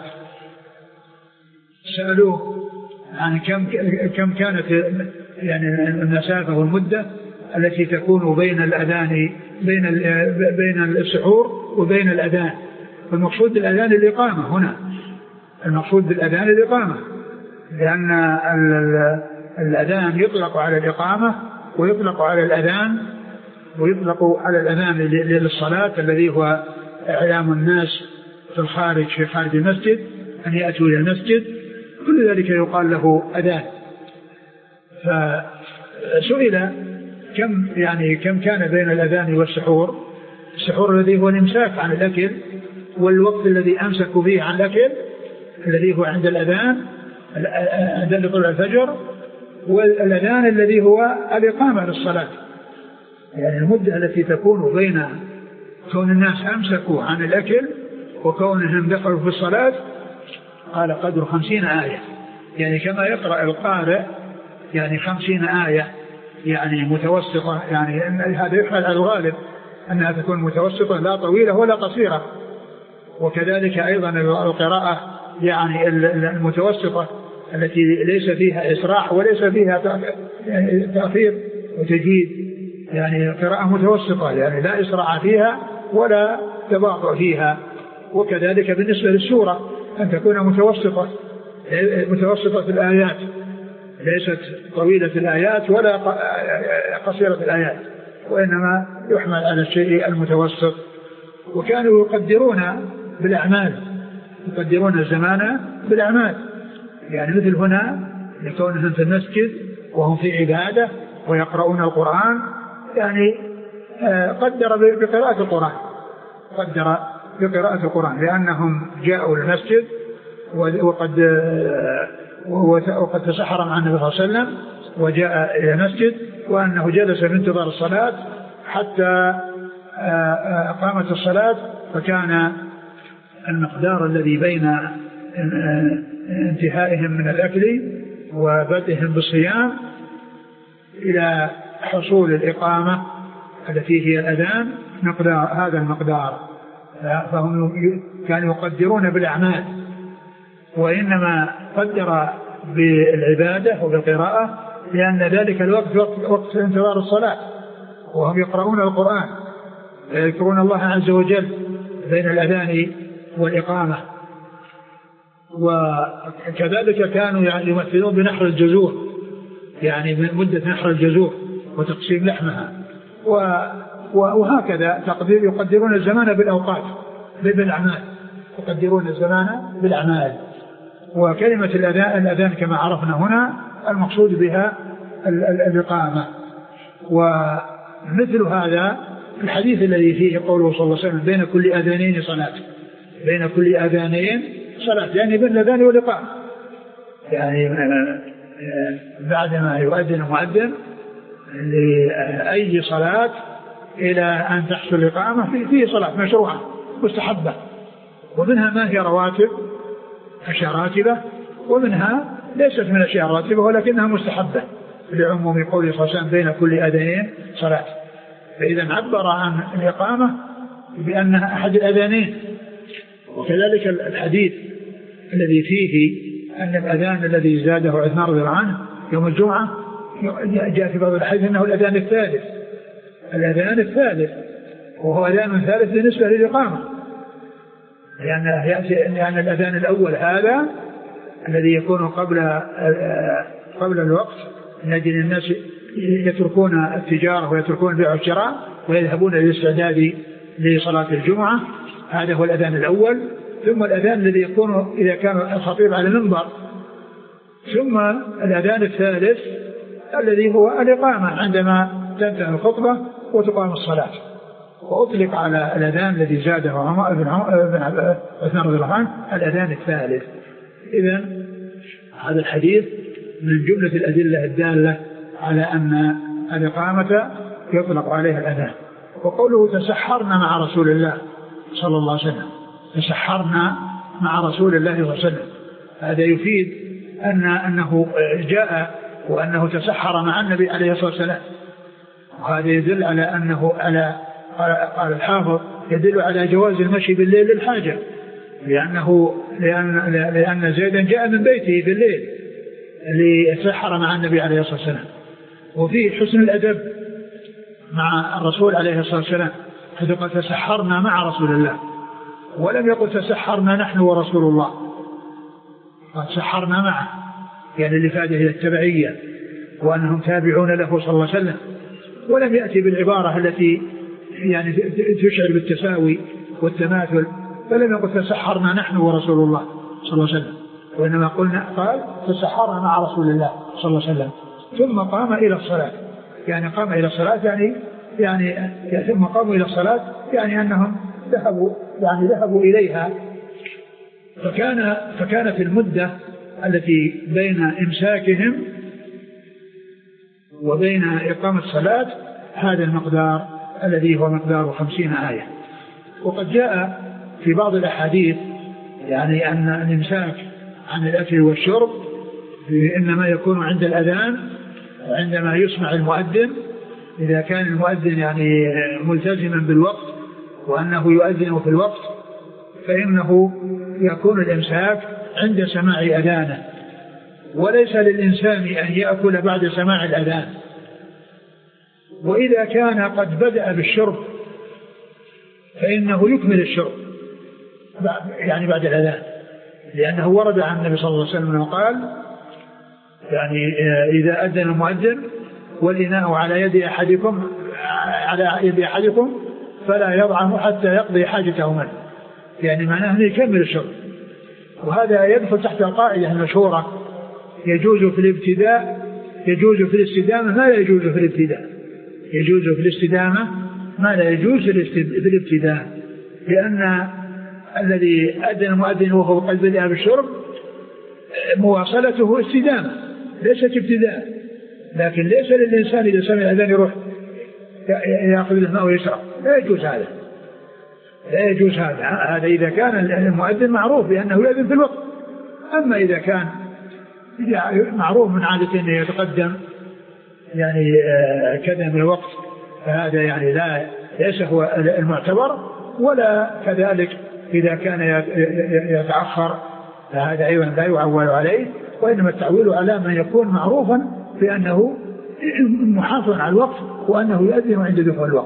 سألوه عن كم كم كانت يعني المسافة والمدة التي تكون بين الأذان بين بين السحور وبين الأذان. المقصود بالأذان الإقامة هنا، المقصود بالأذان الإقامة، لأن الأذان يطلق على الإقامة ويطلق على الأذان ويطلق على الأذان للصلاة الذي هو إعلام الناس في الخارج في خارج المسجد أن يأتوا إلى المسجد، كل ذلك يقال له أذان. فسئل كم يعني كم كان بين الأذان والسحور، السحور الذي هو الإمساك عن الأكل، والوقت الذي أمسكوا به عن الأكل الذي هو عند الأذان عند طلوع الفجر، والأذان الذي هو الإقامة للصلاة. يعني المدة التي تكون بين كون الناس أمسكوا عن الأكل وكونهم دخلوا في الصلاة قال قدر خمسين آية، يعني كما يقرأ القارئ يعني خمسين آية يعني متوسطة، يعني هذا يحمل على الغالب أنها تكون متوسطة لا طويلة ولا قصيرة. وكذلك أيضا القراءة يعني المتوسطة التي ليس فيها إسراع وليس فيها تأخير وتجديد، يعني قراءة متوسطة يعني لا إسراع فيها ولا تباطؤ فيها. وكذلك بالنسبة للسورة أن تكون متوسطة متوسطة الآيات، ليست طويلة الآيات ولا قصيرة الآيات، وإنما يحمل على الشيء المتوسط. وكانوا يقدرون بالأعمال، يقدرون الزمان بالأعمال، يعني مثل هنا لكونهم في المسجد وهم في عبادة ويقرؤون القرآن، يعني قدر بقراءة القرآن، قدر بقراءة القرآن لأنهم جاءوا المسجد وقد وقد تسحر مع النبي صلى الله عليه وسلم وجاء إلى المسجد، وأنه جلس في انتظار الصلاة حتى قامت الصلاة، فكان المقدار الذي بين انتهائهم من الأكل وبدئهم بالصيام إلى حصول الإقامة التي هي الأذان مقدار هذا المقدار. فهم كانوا يقدرون بالأعمال، وإنما قدر بالعبادة وبالقراءة لأن ذلك الوقت وقت, وقت انتظار الصلاة وهم يقرؤون القرآن يذكرون الله عز وجل بين الأذان والإقامة. وكذلك كانوا يعني يمثلون بنحر الجزور، يعني مدة نحر الجزور وتقسيم لحمها، وهكذا تقدير يقدرون الزمان بالأوقات بالأعمال، يقدرون الزمان بالأعمال. وكلمة الأذان, الأذان كما عرفنا هنا المقصود بها الإقامة. ومثل هذا الحديث الذي فيه قوله صلى الله عليه وسلم بين كل أذانين صلاة، بين كل أذانين صلاة، يعني بين الأذان والإقامة، يعني بعدما يؤذن المؤذن لأي صلاة إلى أن تحصل الإقامة في صلاة مشروعة مستحبة، ومنها ما هي رواتب أشياء راتبة، ومنها ليست من أشياء راتبة ولكنها مستحبة لعموم قوله صلى الله عليه وسلم بين كل أذانين صلاة. فإذا عبر عن الإقامة بأنها أحد الأذانين. وكذلك الحديث الذي فيه أن الأذان الذي زاده عثمان رضي الله عنه يوم الجمعة جاء في بعض الحديث أنه الأذان الثالث، الأذان الثالث وهو أذان ثالث بالنسبة للإقامة، لأن يأتي لأن الأذان الأول هذا الذي يكون قبل قبل الوقت نجد الناس يتركون التجارة ويتركون البيع والشراء ويذهبون للاستعداد لصلاة الجمعة، هذا هو الأذان الأول. ثم الأذان الذي يكون إذا كان الخطيب على المنبر، ثم الأذان الثالث الذي هو الإقامة عندما تنتهي الخطبة وتقام الصلاة. وأطلق على الأذان الذي زاده ابن عثمان رضي الله عنه الأذان الثالث. إذن هذا الحديث من جملة الأدلة الدالة على أن الإقامة يطلق عليها الأذان. وقوله تسحرنا مع رسول الله صلى الله عليه وسلم، تسحرنا مع رسول الله صلى الله عليه وسلم، هذا يفيد أن أنه جاء وأنه تسحر مع النبي عليه الصلاة والسلام. وهذا يدل على أنه على قال الحافظ يدل على جواز المشي بالليل للحاجة، لأنه لأن لأن زيدا جاء من بيته بالليل ليتسحر مع النبي عليه الصلاة والسلام. وفيه حسن الأدب مع الرسول عليه الصلاة والسلام، حيث قال تسحرنا مع رسول الله، ولم يقل تسحرنا نحن ورسول الله، قال تسحرنا معه، يعني الإفادة إلى التبعية وأنهم تابعون له صلى الله عليه وسلم. ولم يأتي بالعبارة التي يعني تشعر بالتساوي والتماثل، فلم يقل تسحرنا نحن ورسول الله صلى الله عليه وسلم، وإنما قلنا قال تسحرنا مع رسول الله صلى الله عليه وسلم. ثم قام إلى الصلاة، يعني قام إلى الصلاة يعني يعني ثم قاموا إلى الصلاة يعني أنهم ذهبوا يعني ذهبوا إليها. فكان فكانت المدة التي بين إمساكهم وبين إقامة الصلاة هذا المقدار الذي هو مقدار خمسين آية. وقد جاء في بعض الأحاديث يعني أن الإمساك عن الأكل والشرب إنما يكون عند الأذان وعندما يسمع المؤذن، إذا كان المؤذن يعني ملتزما بالوقت وأنه يؤذن في الوقت فإنه يكون الإمساك عند سماع أذانه، وليس للإنسان أن يأكل بعد سماع الأذان. وإذا كان قد بدأ بالشرب فإنه يكمل الشرب يعني بعد الأذان، لأنه ورد عن النبي صلى الله عليه وسلم وقال يعني إذا أذن المؤذن والإناء على يد أحدكم على يد أحدكم فلا يضعه حتى يقضي حاجته منه، يعني معناه أنه يكمل الشرب. وهذا يدخل تحت القاعدة المشهورة يجوز في الابتداء يجوز في الاستدامة ما لا يجوز في الابتداء، يجوز في الاستدامة ما لا يجوز في الابتداء، لأن الذي أذن المؤذن وهو قد بدأ بالشرب مواصلته استدامة ليست ابتداء. لكن ليس للإنسان إذا سمع الأذان يروح يأخذ الماء ويشرب، لا يجوز هذا، لا يجوز هذا. هذا إذا كان المؤذن معروف بأنه يؤذن في الوقت. أما إذا كان معروف من عادة أنه يتقدم يعني كذا من الوقت فهذا يعني لا ليس هو المعتبر، ولا كذلك إذا كان يتأخر فهذا أيضا لا يعول عليه، وإنما التعويل على من يكون معروفا بأنه محافظ على الوقت وأنه يؤذن عند دخول الوقت.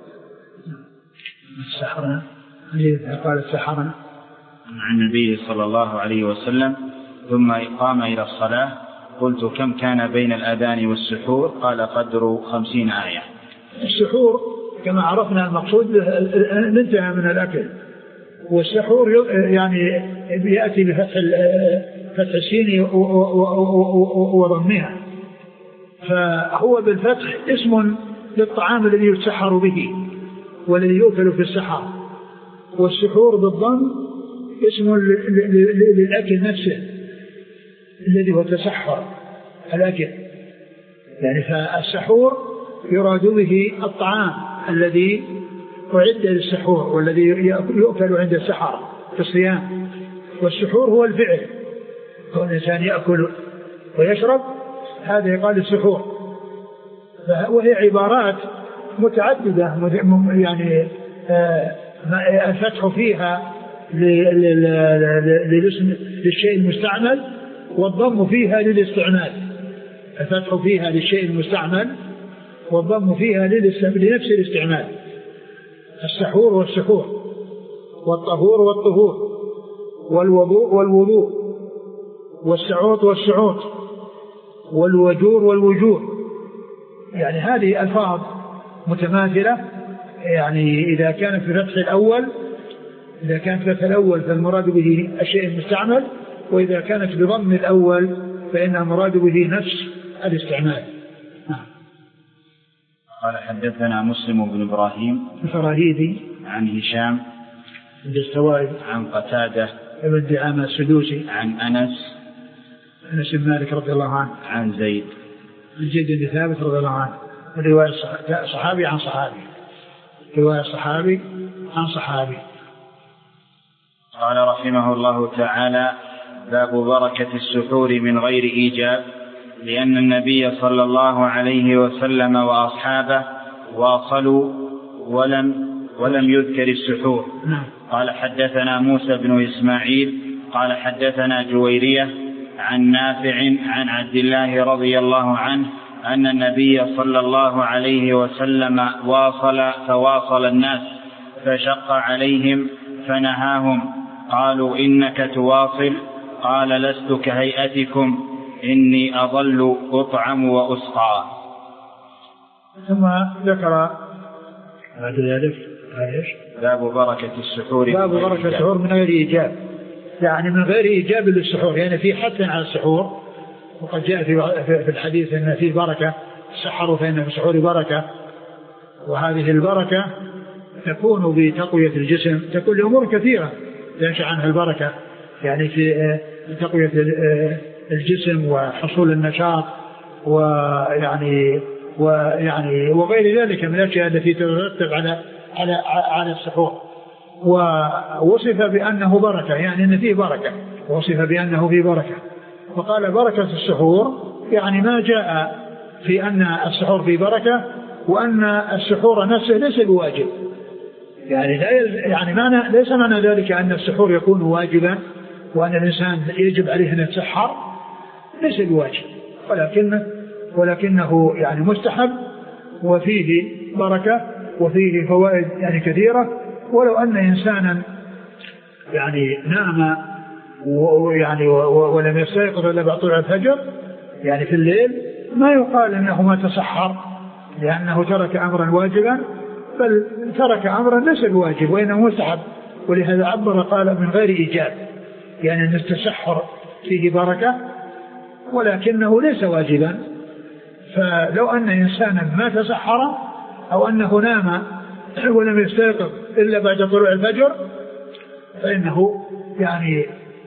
السحرنا قال السحرنا عن النبي صلى الله عليه وسلم ثم قام إلى الصلاة قلت كم كان بين الأذان والسحور؟ قال قدر خمسين آية. السحور كما عرفنا المقصود الانتهاء من الأكل، والسحور يعني يأتي بفتح فتح السين وضمها، فهو بالفتح اسم للطعام الذي يتسحر به والذي يؤكل في السحر، والسحور بالضم اسم للأكل نفسه الذي هو تسحر الأكل. يعني فالسحور يراد به الطعام الذي أعد للسحور والذي يؤكل عند السحر في الصيام، والسحور هو الفعل، كون الإنسان يأكل ويشرب هذا يقال السحور. وهي عبارات متعددة يعني الفتح فيها للشيء المستعمل والضم فيها للاستعمال، الفتح فيها للشيء المستعمل والضم فيها لنفس الاستعمال. السحور والسحور، والطهور والطهور، والوضوء والوضوء، والسعوط والسعوط، والوجور والوجور. يعني هذه ألفاظ متماثلة، يعني إذا كانت في فتح الأول إذا كانت في فتح الأول فالمراد به الشيء المستعمل، وإذا كانت بضم الأول فإن المراد به نفس الاستعمال. قال حدثنا مسلم بن إبراهيم الفراهيدي عن هشام الدستوائي عن قتادة ابن دعامة السدوسي عن أنس أنس بن مالك رضي الله عنه عن زيد عن زيد بن ثابت رضي الله عنه. رواية صحابي عن صحابي رواية صحابي عن صحابي. قال رحمه الله تعالى: باب بركة السحور من غير إيجاب، لأن النبي صلى الله عليه وسلم وأصحابه واصلوا ولم ولم يذكر السحور. قال حدثنا موسى بن إسماعيل قال حدثنا جويرية عن نافع عن عبد الله رضي الله عنه أن النبي صلى الله عليه وسلم واصل فواصل الناس فشق عليهم فنهاهم، قالوا: إنك تواصل؟ قال: لست كهيئتكم، إني أظل أطعم وأسقى. ثم ذكر بعد ذلك باب بركة السحور باب بركة السحور من غير إيجاب، يعني من غير إيجاب للسحور، يعني في حث على السحور. وقد جاء في الحديث أن فيه بركة، سحروا فإن في السحور بركة، وهذه البركة تكون بتقوية الجسم، تكون لأمور كثيرة تنشأ عنها البركة، يعني في تقوية الجسم وحصول النشاط ويعني ويعني وغير ذلك من الأشياء التي تترتب على على على السحور. ووصف بأنه بركة، يعني أن فيه بركة، ووصف بأنه فيه بركة. وقال: بركة السحور يعني ما جاء في أن السحور فيه بركة، وأن السحور نفسه ليس بواجب، يعني لا يعني معنى ليس معنى ذلك أن السحور يكون واجبا وأن الإنسان يجب عليه أن يتسحر، ليس بواجب، ولكن ولكنه يعني مستحب وفيه بركة وفيه فوائد يعني كثيرة. ولو أن إنسانا يعني نام ويعني ولم يستيقظ إلا بعد طلوع الفجر يعني في الليل، ما يقال إنه ما تسحر لأنه ترك أمرا واجبا، بل ترك أمرا ليس بواجب وإنه مستحب. ولهذا عبر قال: من غير إيجاب، يعني أن التسحر فيه بركة ولكنه ليس واجبا. فلو أن إنسانا ما تسحر أو أنه نام ولم يستيقظ إلا بعد طلوع الفجر فإنه يعني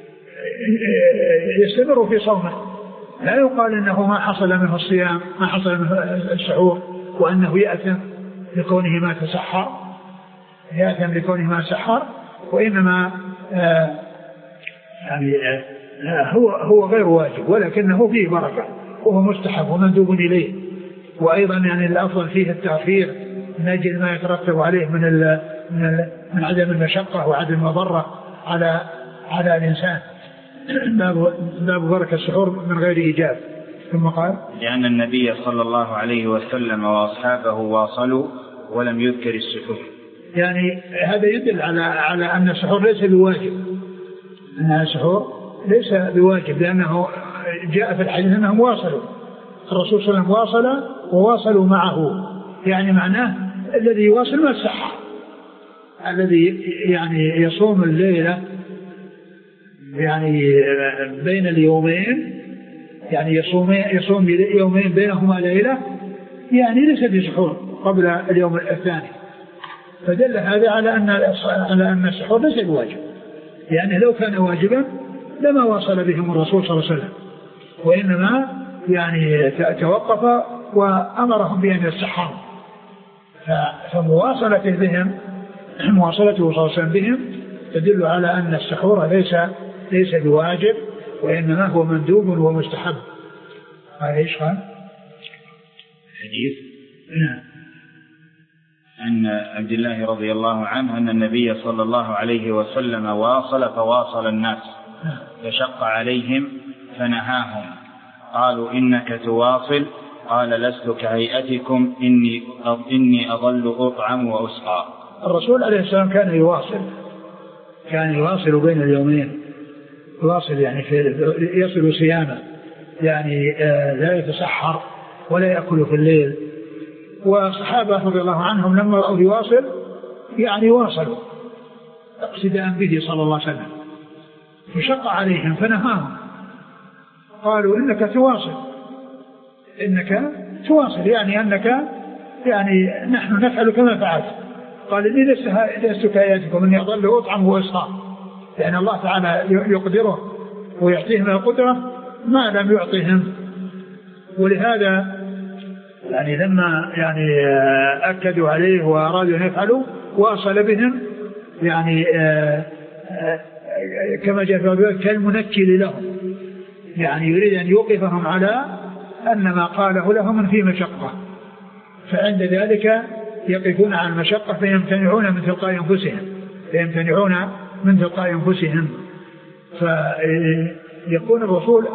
يستمر في صومه، لا يقال إنه ما حصل منه الصيام، ما حصل منه السحور، وأنه يأثم لكونه ما تسحر، يأثم لكونه ما تسحر، وإنما آه يعني آه هو هو غير واجب ولكنه فيه بركة وهو مستحب ومندوب إليه. وأيضا يعني الأفضل فيه التأخير من أجل ما يترتب عليه من ال من, ال من عدم المشقة وعدم المضرة على على الإنسان. باب بركة السحور من غير إيجاب. ثم قال: لأن النبي صلى الله عليه وسلم وأصحابه واصلوا ولم يذكر السحور. يعني هذا يدل على على أن السحور ليس بواجب، أن السحور ليس بواجب، لأنه جاء في الحديث أنهم واصلوا، الرسول صلى الله عليه وسلم واصل وواصلوا معه، يعني معناه الذي يواصل ما السحر، الذي يعني يصوم الليلة يعني بين اليومين، يعني يصوم يصوم يومين بينهما ليلة، يعني ليس بسحور قبل اليوم الثاني. فدل هذا على أن على أن السحور ليس بواجب، يعني لو كان واجبا لما واصل بهم الرسول صلى الله عليه وسلم، وإنما يعني توقف وأمرهم بأن يتسحروا. فمواصلته بهم مواصلته صلى الله عليه وسلم بهم تدل على أن السحور ليس ليس بواجب وإنما هو مندوب ومستحب. هذا إيش قال؟ حديث نعم عن عبد الله رضي الله عنه أن النبي صلى الله عليه وسلم واصل فواصل الناس فشق عليهم فنهاهم، قالوا: إنك تواصل؟ قال: لست كهيئتكم، إني إني أظل أطعم وأسقى. الرسول عليه السلام كان يواصل كان يواصل بين اليومين، يواصل يعني في يصل صيامه، يعني لا يتسحر ولا يأكل في الليل. وصحابة رضي الله عنهم لما رأوا يواصل يعني واصلوا اقتداء به صلى الله عليه وسلم، فشق عليهم فنهاهم، قالوا: إنك تواصل إنك تواصل يعني أنك يعني نحن نفعل كما فعلت. قال إني لست كآياتكم إني أضل وأطعم وأسقى، لأن الله تعالى يقدره ويعطيهم القدرة ما لم يعطيهم. ولهذا يعني لما يعني أكدوا عليه وأرادوا أن يفعلوا واصل بهم يعني كما جاء في الرواية كالمنكل لهم، يعني يريد أن يوقفهم على أن ما قاله لهم في مشقة، فعند ذلك يقفون على المشقة فيمتنعون من تلقاء أنفسهم فيمتنعون من تلقاء أنفسهم فيكون الرسول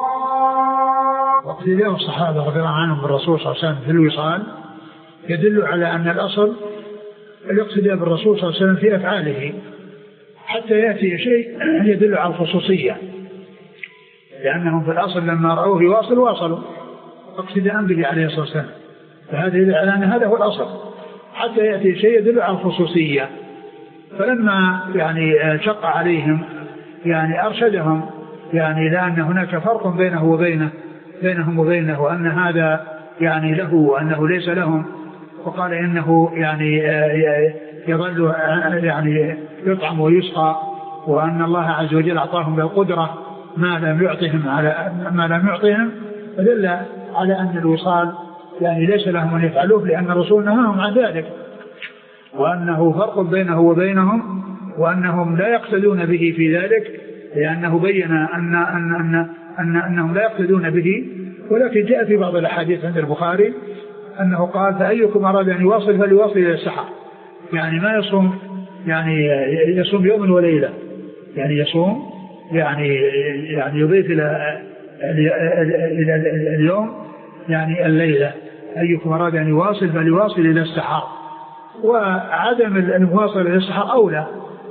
واقتداء الصحابة رضي الله عنهم بالرسول صلى الله عليه وسلم في الوصال يدل على أن الأصل الاقتداء بالرسول صلى الله عليه وسلم في أفعاله، حتى يأتي شيء يدل على الخصوصية، لأنهم في الأصل لما رأوه يواصل واصلوا اقتداء به عليه الصلاة والسلام، فهذا يدل على أن هذا هو الأصل، حتى يأتي شيء يدل على الخصوصية. فلما يعني شق عليهم يعني أرشدهم يعني لأن هناك فرق بينه وبينه بينهم وبينه، وأن هذا يعني له وأنه ليس لهم، وقال إنه يعني يظل يعني يطعم ويسقى، وأن الله عز وجل أعطاهم بالقدرة ما لم يعطهم على ما لم يعطهم، فدل على أن الوصال يعني ليس لهم أن يفعلوه، لأن الرسول نهاهم عن ذلك، وأنه فرق بينه وبينهم، وأنهم لا يقتدون به في ذلك، لأنه بين أن أن أن أن أنهم لا يقتدون به. ولكن جاء في بعض الأحاديث عند البخاري أنه قال فأيكم أراد أن يواصل فليواصل إلى السحر، يعني ما يصوم يعني يصوم يوم وليلة، يعني يصوم يعني يعني يضيف إلى إلى اليوم يعني الليلة. أيكم أراد أن يواصل فليواصل إلى السحر، وعدم المواصلة إلى السحر أولى،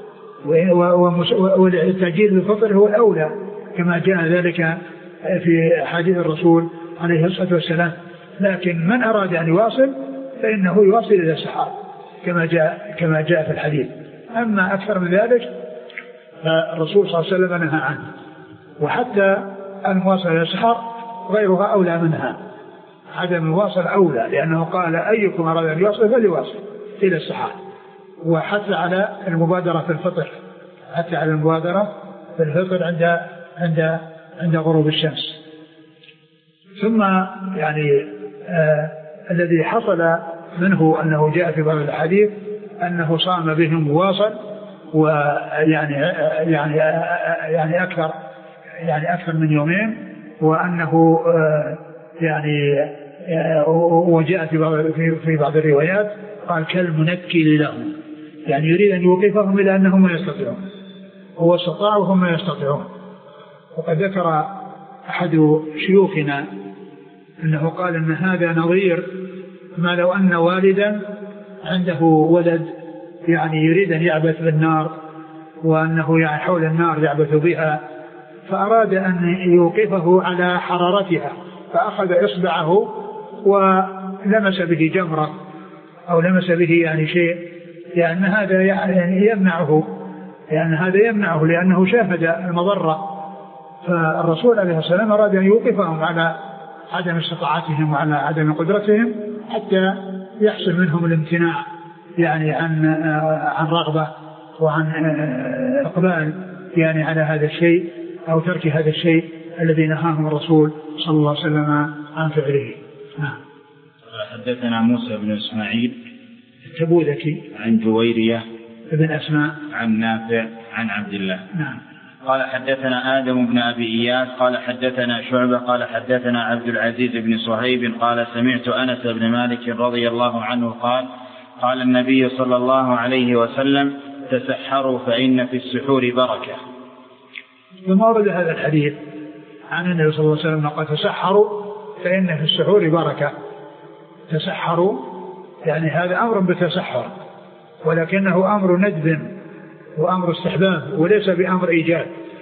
والتأجيل بالفطر هو الأولى كما جاء ذلك في حديث الرسول عليه الصلاة والسلام. لكن من أراد أن يواصل فإنه يواصل إلى السحر كما جاء كما جاء في الحديث. أما أكثر من ذلك فالرسول صلى الله عليه وسلم نهى عنه، وحتى المواصلة إلى السحر غيرها أولى منها، عدم المواصلة أولى، لأنه قال أيكم أراد أن يواصل فليواصل إلى السحر، وحتى على المبادرة في الفطر حتى على المبادرة في الفطر عند عند عند غروب الشمس. ثم يعني آه الذي حصل منه أنه جاء في بعض الحديث أنه صام بهم واصل، ويعني يعني يعني أكثر يعني أكثر من يومين، وأنه آه يعني آه وجاء في بعض في بعض الروايات قال كالمنكل لهم، يعني يريد أن يوقفهم إلى أنهم ما يستطيعون، هو استطاع وهم ما يستطيعون. وقد ذكر أحد شيوخنا أنه قال أن هذا نظير ما لو أن والدا عنده ولد يعني يريد أن يعبث بالنار، وأنه يعني حول النار يعبث بها، فأراد أن يوقفه على حرارتها، فأخذ إصبعه ولمس به جمرة أو لمس به يعني شيء، لأن هذا يعني يمنعه لأن هذا يمنعه لأنه شاهد المضرة. فالرسول عليه السلام أراد أن يوقفهم على عدم استطاعتهم وعلى عدم قدرتهم، حتى يحصل منهم الامتناع يعني عن عن رغبة وعن إقبال يعني على هذا الشيء أو ترك هذا الشيء الذي نهاهم الرسول صلى الله عليه وسلم عن فعله. نعم. حدثنا موسى بن إسماعيل التبوذكي عن جويرية ابن أسماء عن نافع عن عبد الله. نعم. قال حدثنا آدم بن أبي إياس قال حدثنا شعبة قال حدثنا عبد العزيز بن صهيب قال سمعت أنس بن مالك رضي الله عنه قال قال النبي صلى الله عليه وسلم تسحروا فإن في السحور بركة. ثم ورد هذا الحديث عن النبي صلى الله عليه وسلم قال تسحروا فإن في السحور بركة. تسحروا يعني هذا أمر بتسحر، ولكنه أمر ندب وأمر استحباب، وليس بأمر إيجاب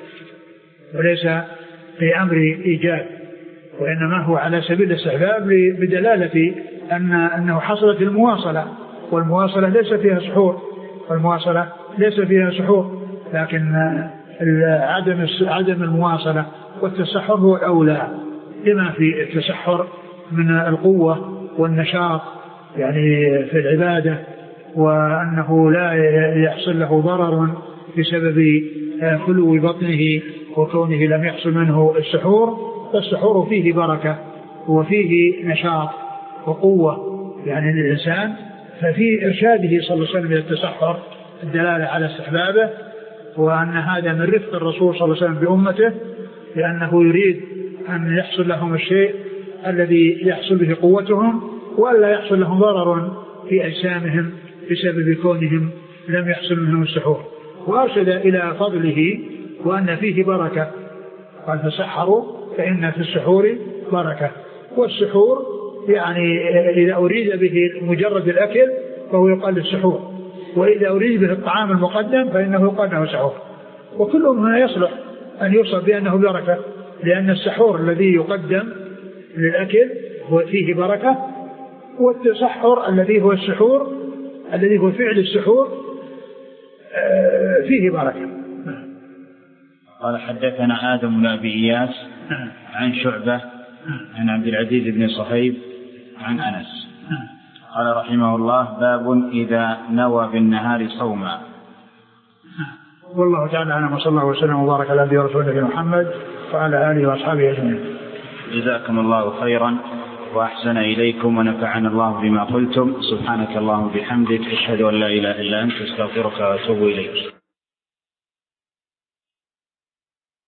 وليس بأمر إيجاب وإنما هو على سبيل الاستحباب بدلالة أن أنه حصلت المواصلة، والمواصلة ليس فيها سحور والمواصلة ليس فيها سحور لكن عدم عدم المواصلة والتسحر هو الأولى، لما في التسحر من القوة والنشاط يعني في العبادة، وأنه لا يحصل له ضرر بسبب خلو بطنه وكونه لم يحصل منه السحور، فالسحور فيه بركة وفيه نشاط وقوة يعني للإنسان. ففي إرشاده صلى الله عليه وسلم إلى التسحر الدلالة على استحبابه، وأن هذا من رفق الرسول صلى الله عليه وسلم بأمته، لأنه يريد أن يحصل لهم الشيء الذي يحصل به قوتهم، وألا يحصل لهم ضرر في أجسامهم بسبب كونهم لم يحصل منهم السحور. وأرشد إلى فضله وأن فيه بركة، قال تسحروا فإن في السحور بركة. والسحور يعني إذا أريد به مجرد الأكل فهو يقال السحور، وإذا أريد به الطعام المقدم فإنه يقال له سحور. وكلهم هنا يصلح أن يوصف بأنه بركة، لأن السحور الذي يقدم للأكل هو فيه بركة، والتسحر الذي هو السحور الذي هو فعل السحور فيه بركة. قال حدثنا آدم بن أبي إياس عن شعبة عن عبد العزيز بن صهيب عن أنس قال رحمه الله: باب إذا نوى بالنهار صوما. والله تعالى أعلم، وصلى الله وسلم وبارك على نبينا ورسوله محمد وعلى آله وأصحابه أجمعين. جزاكم الله خيرا وأحسن إليكم ونفعنا الله بما قلتم. سبحانك اللهم وبحمدك، أشهد أن لا إله إلا أنت، أستغفرك وأتوب إليك.